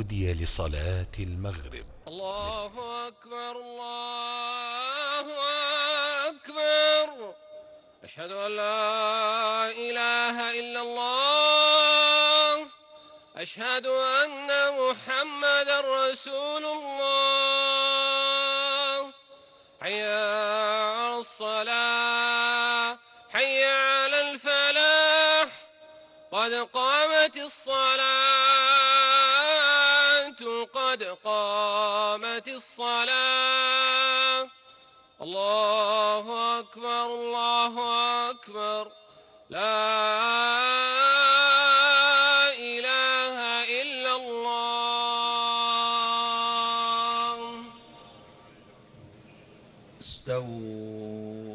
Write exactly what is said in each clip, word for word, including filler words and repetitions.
نودي لصلاة المغرب. الله أكبر الله أكبر. أشهد أن لا إله إلا الله. أشهد أن محمدا رسول الله. حي على الصلاة حي على الفلاح. قد قامت الصلاة قد قامت الصلاة. الله أكبر الله أكبر. لا إله إلا الله. استووا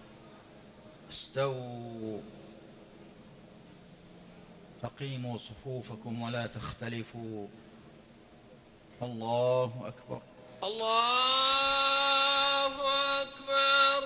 استووا أقيموا صفوفكم ولا تختلفوا. الله أكبر. الله أكبر.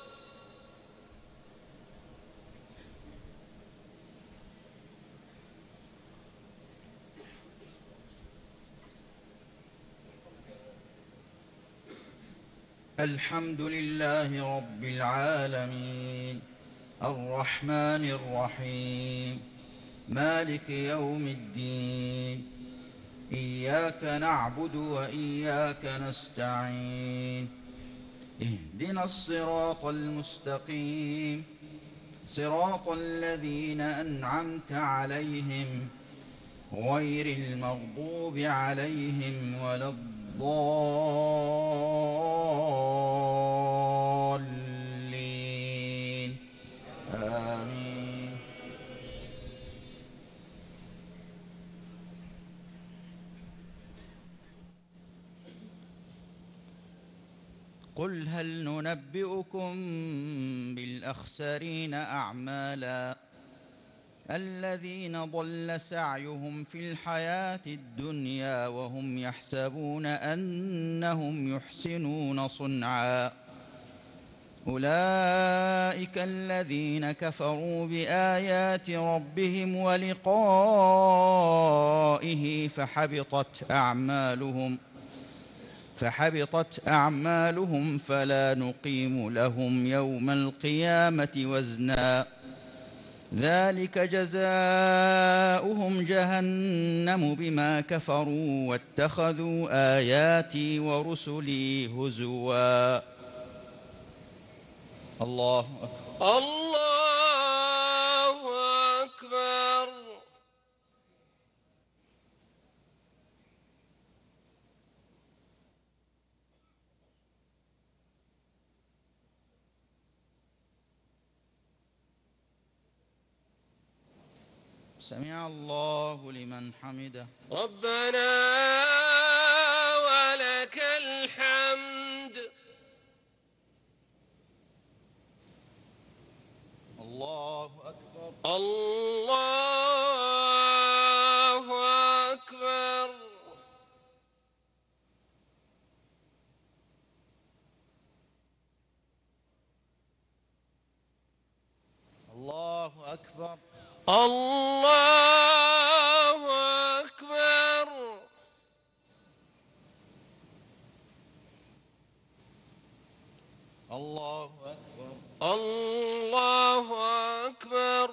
الحمد لله رب العالمين الرحمن الرحيم مالك يوم الدين. إياك نعبد وإياك نستعين. اهدنا الصراط المستقيم صراط الذين أنعمت عليهم غير المغضوب عليهم ولا الضالين. آمين. قل هل ننبئكم بالأخسرين أعمالا الذين ضل سعيهم في الحياة الدنيا وهم يحسبون أنهم يحسنون صنعا. أولئك الذين كفروا بآيات ربهم ولقائه فحبطت أعمالهم فحبطت أعمالهم فلا نقيم لهم يوم القيامة وزنا. ذلك جزاؤهم جهنم بما كفروا واتخذوا آياتي ورسلي هزوا. الله أكبر. الله أكبر. سمع الله لمن حمده. ربنا ولك الحمد. الله أكبر. الله أكبر. الله أكبر. الله أكبر. الله أكبر. الله أكبر.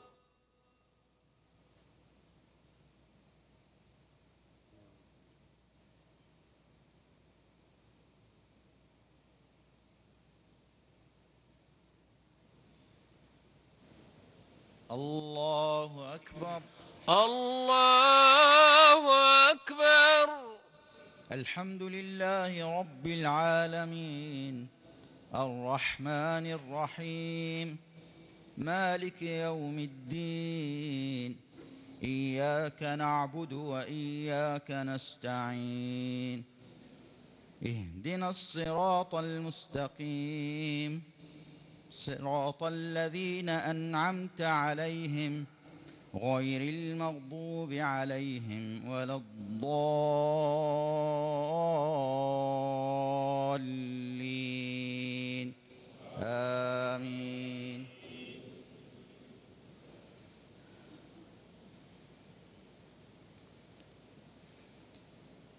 الله أكبر. الله أكبر. الحمد لله رب العالمين الرحمن الرحيم مالك يوم الدين. إياك نعبد وإياك نستعين. اهدنا الصراط المستقيم صراط الذين أنعمت عليهم غير المغضوب عليهم ولا الضالين. آمين.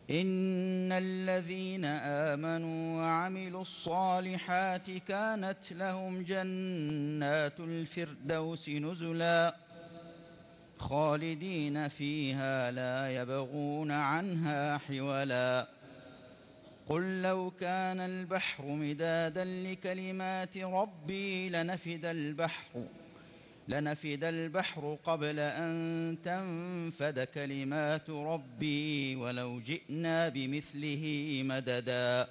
إن الذين آمنوا وعملوا الصالحات كانت لهم جنات الفردوس نزلا خالدين فيها لا يبغون عنها حولا قل لو كان البحر مدادا لكلمات ربي لنفد البحر لنفد البحر قبل أن تنفد كلمات ربي ولو جئنا بمثله مددا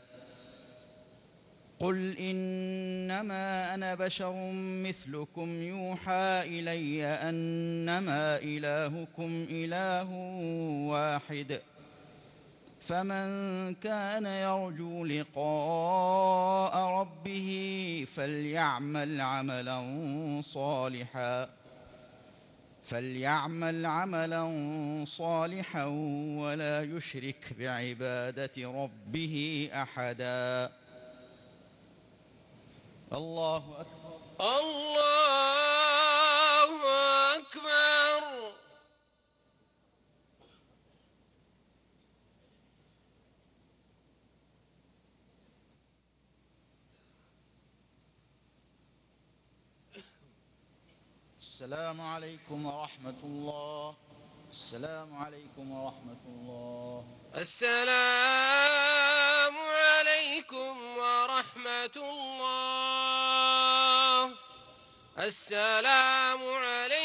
قل إنما أنا بشر مثلكم يوحى إلي أنما إلهكم إله واحد فمن كان يرجو لقاء ربه فليعمل عملا صالحا فليعمل عملا صالحا ولا يشرك بعبادة ربه أحدا. الله أكبر. الله أكبر. السلام عليكم ورحمة الله. السلام عليكم ورحمة الله. السلام عليكم ورحمة الله. السلام عليكم